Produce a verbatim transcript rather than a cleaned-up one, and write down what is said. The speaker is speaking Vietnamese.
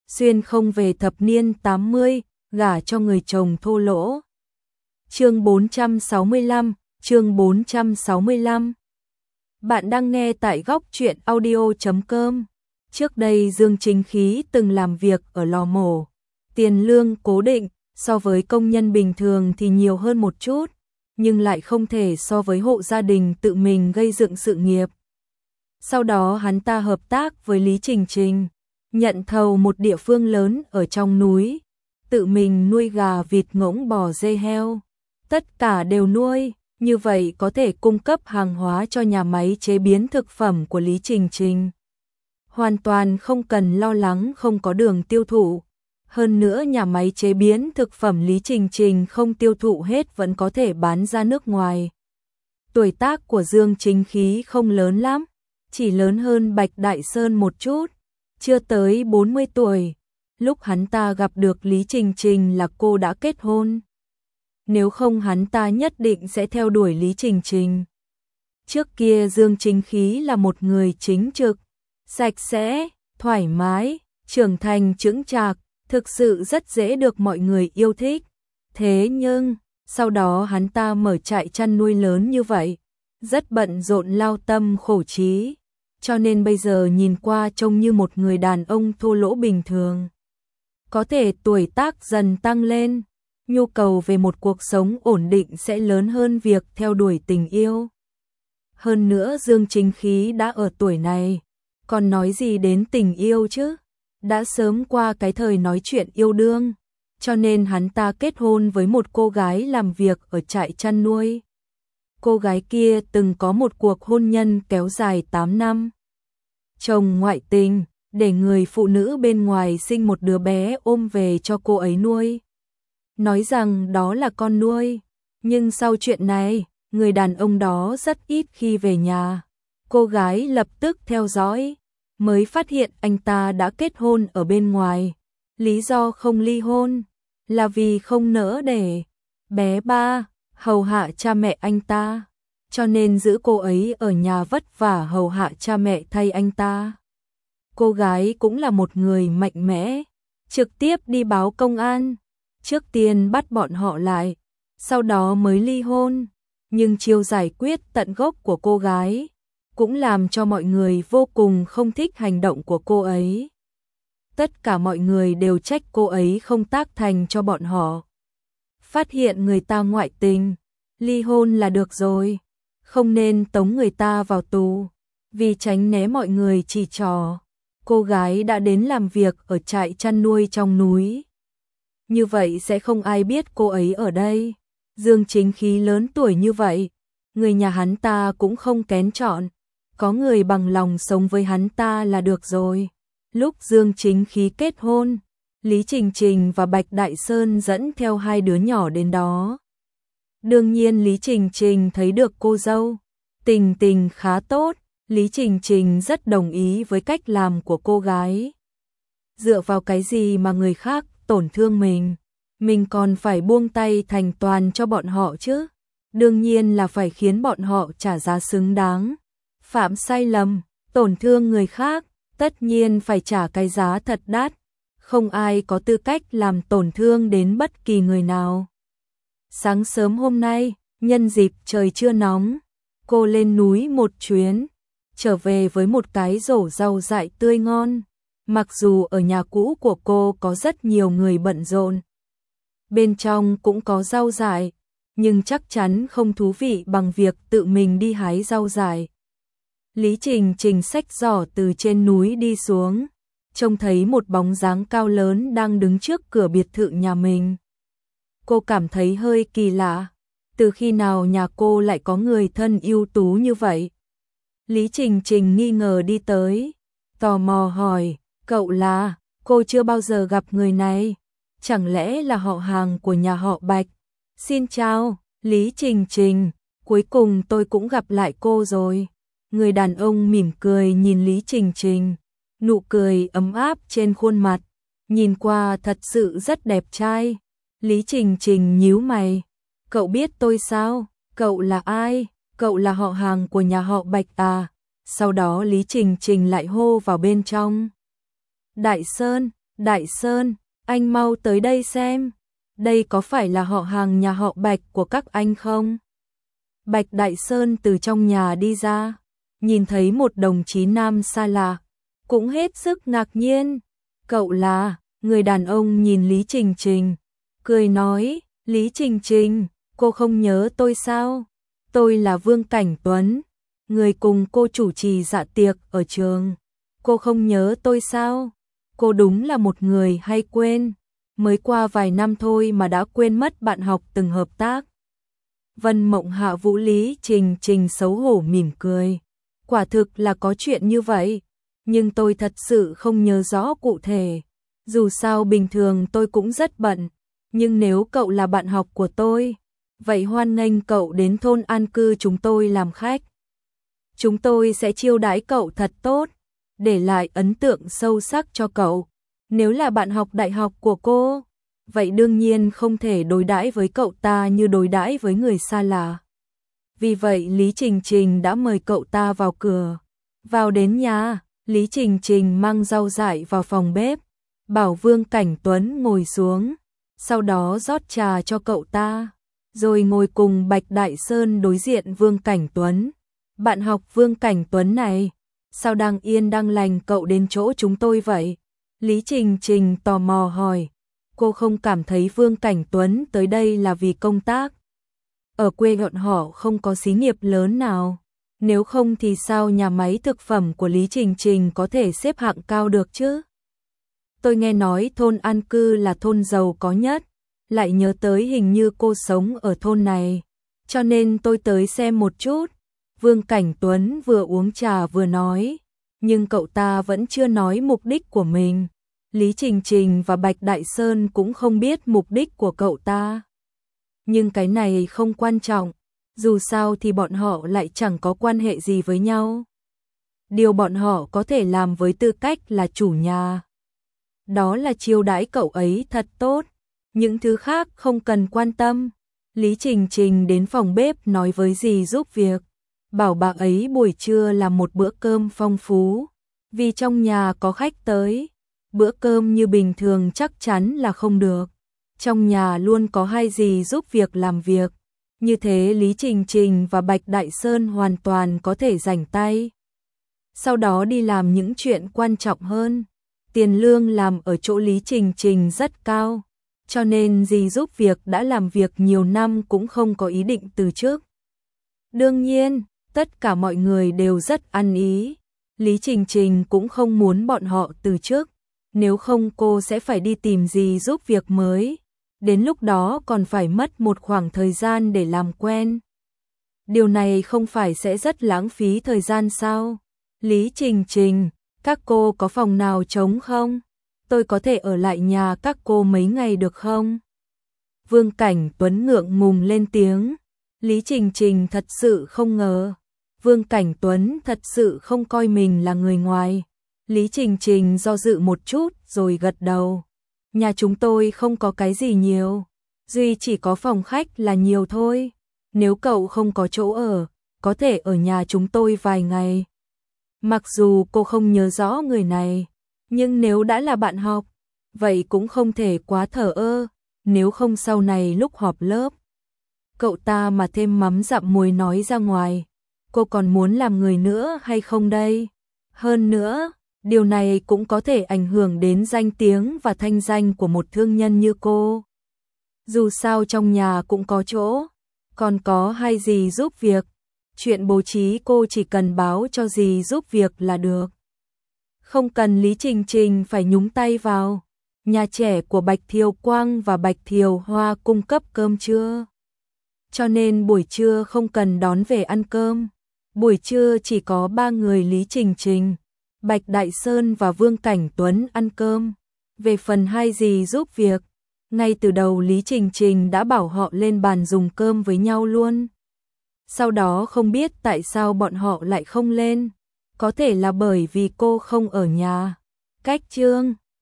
xuyên không về thập niên tám mươi, gả cho người chồng thô lỗ. Chương bốn trăm sáu mươi lăm, chương bốn trăm sáu mươi lăm. Bạn đang nghe tại góc truyện audio chấm com. Trước đây Dương Chính Khí từng làm việc ở lò mổ, tiền lương cố định, so với công nhân bình thường thì nhiều hơn một chút, nhưng lại không thể so với hộ gia đình tự mình gây dựng sự nghiệp. Sau đó hắn ta hợp tác với Lý Trình Trình, nhận thầu một địa phương lớn ở trong núi, tự mình nuôi gà, vịt, ngỗng, bò, dê, heo, tất cả đều nuôi, như vậy có thể cung cấp hàng hóa cho nhà máy chế biến thực phẩm của Lý Trình Trình. Hoàn toàn không cần lo lắng không có đường tiêu thụ. Hơn nữa nhà máy chế biến thực phẩm Lý Trình Trình không tiêu thụ hết vẫn có thể bán ra nước ngoài. Tuổi tác của Dương Chính Khí không lớn lắm, chỉ lớn hơn Bạch Đại Sơn một chút, chưa tới bốn mươi tuổi. Lúc hắn ta gặp được Lý Trình Trình là cô đã kết hôn. Nếu không hắn ta nhất định sẽ theo đuổi Lý Trình Trình. Trước kia Dương Chính Khí là một người chính trực, sạch sẽ, thoải mái, trưởng thành chững chạc, thực sự rất dễ được mọi người yêu thích. Thế nhưng, sau đó hắn ta mở trại chăn nuôi lớn như vậy, rất bận rộn lao tâm khổ trí, cho nên bây giờ nhìn qua trông như một người đàn ông thô lỗ bình thường. Có thể tuổi tác dần tăng lên, nhu cầu về một cuộc sống ổn định sẽ lớn hơn việc theo đuổi tình yêu. Hơn nữa Dương Chính Khí đã ở tuổi này, còn nói gì đến tình yêu chứ? Đã sớm qua cái thời nói chuyện yêu đương, cho nên hắn ta kết hôn với một cô gái làm việc ở trại chăn nuôi. Cô gái kia từng có một cuộc hôn nhân kéo dài tám năm. Chồng ngoại tình, để người phụ nữ bên ngoài sinh một đứa bé ôm về cho cô ấy nuôi. Nói rằng đó là con nuôi, nhưng sau chuyện này, người đàn ông đó rất ít khi về nhà. Cô gái lập tức theo dõi, mới phát hiện anh ta đã kết hôn ở bên ngoài. Lý do không ly hôn là vì không nỡ để bé ba hầu hạ cha mẹ anh ta, cho nên giữ cô ấy ở nhà vất vả hầu hạ cha mẹ thay anh ta. Cô gái cũng là một người mạnh mẽ, trực tiếp đi báo công an, trước tiên bắt bọn họ lại, sau đó mới ly hôn. Nhưng chiêu giải quyết tận gốc của cô gái cũng làm cho mọi người vô cùng không thích hành động của cô ấy. Tất cả mọi người đều trách cô ấy không tác thành cho bọn họ. Phát hiện người ta ngoại tình, ly hôn là được rồi, không nên tống người ta vào tù. Vì tránh né mọi người chỉ trỏ, cô gái đã đến làm việc ở trại chăn nuôi trong núi. Như vậy sẽ không ai biết cô ấy ở đây. Dương Chính Khí lớn tuổi như vậy, người nhà hắn ta cũng không kén chọn, có người bằng lòng sống với hắn ta là được rồi. Lúc Dương Chính Khí kết hôn, Lý Trình Trình và Bạch Đại Sơn dẫn theo hai đứa nhỏ đến đó. Đương nhiên Lý Trình Trình thấy được cô dâu, tình tình khá tốt, Lý Trình Trình rất đồng ý với cách làm của cô gái. Dựa vào cái gì mà người khác tổn thương mình, mình còn phải buông tay thành toàn cho bọn họ chứ? Đương nhiên là phải khiến bọn họ trả giá xứng đáng. Phạm sai lầm, tổn thương người khác, tất nhiên phải trả cái giá thật đắt. Không ai có tư cách làm tổn thương đến bất kỳ người nào. Sáng sớm hôm nay, nhân dịp trời chưa nóng, cô lên núi một chuyến, trở về với một cái rổ rau dại tươi ngon. Mặc dù ở nhà cũ của cô có rất nhiều người bận rộn, bên trong cũng có rau dại, nhưng chắc chắn không thú vị bằng việc tự mình đi hái rau dại. Lý Trình Trình xách giỏ từ trên núi đi xuống, trông thấy một bóng dáng cao lớn đang đứng trước cửa biệt thự nhà mình. Cô cảm thấy hơi kỳ lạ, từ khi nào nhà cô lại có người thân ưu tú như vậy? Lý Trình Trình nghi ngờ đi tới, tò mò hỏi, cậu là? Cô chưa bao giờ gặp người này, chẳng lẽ là họ hàng của nhà họ Bạch? Xin chào, Lý Trình Trình, cuối cùng tôi cũng gặp lại cô rồi. Người đàn ông mỉm cười nhìn Lý Trình Trình, nụ cười ấm áp trên khuôn mặt, nhìn qua thật sự rất đẹp trai. Lý Trình Trình nhíu mày, cậu biết tôi sao? Cậu là ai? Cậu là họ hàng của nhà họ Bạch à? Sau đó Lý Trình Trình lại hô vào bên trong. Đại Sơn, Đại Sơn, anh mau tới đây xem, đây có phải là họ hàng nhà họ Bạch của các anh không? Bạch Đại Sơn từ trong nhà đi ra, nhìn thấy một đồng chí nam xa lạ, cũng hết sức ngạc nhiên. Cậu là? Người đàn ông nhìn Lý Trình Trình, cười nói, Lý Trình Trình, cô không nhớ tôi sao? Tôi là Vương Cảnh Tuấn, người cùng cô chủ trì dạ tiệc ở trường. Cô không nhớ tôi sao? Cô đúng là một người hay quên, mới qua vài năm thôi mà đã quên mất bạn học từng hợp tác. Vân Mộng hạ vũ Lý Trình Trình xấu hổ mỉm cười. Quả thực là có chuyện như vậy, nhưng tôi thật sự không nhớ rõ cụ thể. Dù sao bình thường tôi cũng rất bận, nhưng nếu cậu là bạn học của tôi, vậy hoan nghênh cậu đến thôn an cư chúng tôi làm khách. Chúng tôi sẽ chiêu đãi cậu thật tốt, để lại ấn tượng sâu sắc cho cậu. Nếu là bạn học đại học của cô, vậy đương nhiên không thể đối đãi với cậu ta như đối đãi với người xa lạ. Vì vậy Lý Trình Trình đã mời cậu ta vào cửa. Vào đến nhà, Lý Trình Trình mang rau dại vào phòng bếp, bảo Vương Cảnh Tuấn ngồi xuống, sau đó rót trà cho cậu ta, rồi ngồi cùng Bạch Đại Sơn đối diện Vương Cảnh Tuấn. Bạn học Vương Cảnh Tuấn này, sao đang yên đang lành cậu đến chỗ chúng tôi vậy? Lý Trình Trình tò mò hỏi. Cô không cảm thấy Vương Cảnh Tuấn tới đây là vì công tác? Ở quê bọn họ không có xí nghiệp lớn nào, nếu không thì sao nhà máy thực phẩm của Lý Trình Trình có thể xếp hạng cao được chứ? Tôi nghe nói thôn an cư là thôn giàu có nhất, lại nhớ tới hình như cô sống ở thôn này, cho nên tôi tới xem một chút. Vương Cảnh Tuấn vừa uống trà vừa nói, nhưng cậu ta vẫn chưa nói mục đích của mình. Lý Trình Trình và Bạch Đại Sơn cũng không biết mục đích của cậu ta. Nhưng cái này không quan trọng, dù sao thì bọn họ lại chẳng có quan hệ gì với nhau. Điều bọn họ có thể làm với tư cách là chủ nhà, đó là chiêu đãi cậu ấy thật tốt, những thứ khác không cần quan tâm. Lý Trình Trình đến phòng bếp nói với dì giúp việc, bảo bà ấy buổi trưa làm một bữa cơm phong phú, vì trong nhà có khách tới. Bữa cơm như bình thường chắc chắn là không được, trong nhà luôn có hai dì giúp việc làm việc, như thế Lý Trình Trình và Bạch Đại Sơn hoàn toàn có thể rảnh tay. Sau đó đi làm những chuyện quan trọng hơn. Tiền lương làm ở chỗ Lý Trình Trình rất cao, cho nên dì giúp việc đã làm việc nhiều năm cũng không có ý định từ chức. Đương nhiên, tất cả mọi người đều rất ăn ý. Lý Trình Trình cũng không muốn bọn họ từ chức, nếu không cô sẽ phải đi tìm dì giúp việc mới. Đến lúc đó còn phải mất một khoảng thời gian để làm quen. Điều này không phải sẽ rất lãng phí thời gian sao? Lý Trình Trình, các cô có phòng nào trống không? Tôi có thể ở lại nhà các cô mấy ngày được không? Vương Cảnh Tuấn ngượng ngùng lên tiếng. Lý Trình Trình thật sự không ngờ. Vương Cảnh Tuấn thật sự không coi mình là người ngoài. Lý Trình Trình do dự một chút rồi gật đầu. Nhà chúng tôi không có cái gì nhiều, duy chỉ có phòng khách là nhiều thôi. Nếu cậu không có chỗ ở, có thể ở nhà chúng tôi vài ngày. Mặc dù cô không nhớ rõ người này, nhưng nếu đã là bạn học, vậy cũng không thể quá thờ ơ, nếu không sau này lúc họp lớp, cậu ta mà thêm mắm dặm muối nói ra ngoài, cô còn muốn làm người nữa hay không đây? Hơn nữa, điều này cũng có thể ảnh hưởng đến danh tiếng và thanh danh của một thương nhân như cô. Dù sao trong nhà cũng có chỗ, còn có hai dì giúp việc, chuyện bố trí cô chỉ cần báo cho dì giúp việc là được. Không cần Lý Trình Trình phải nhúng tay vào. Nhà trẻ của Bạch Thiều Quang và Bạch Thiều Hoa cung cấp cơm trưa, cho nên buổi trưa không cần đón về ăn cơm. Buổi trưa chỉ có ba người Lý Trình Trình, Bạch Đại Sơn và Vương Cảnh Tuấn ăn cơm. Về phần hai dì giúp việc, ngay từ đầu Lý Trình Trình đã bảo họ lên bàn dùng cơm với nhau luôn. Sau đó không biết tại sao bọn họ lại không lên, có thể là bởi vì cô không ở nhà. Cách Trương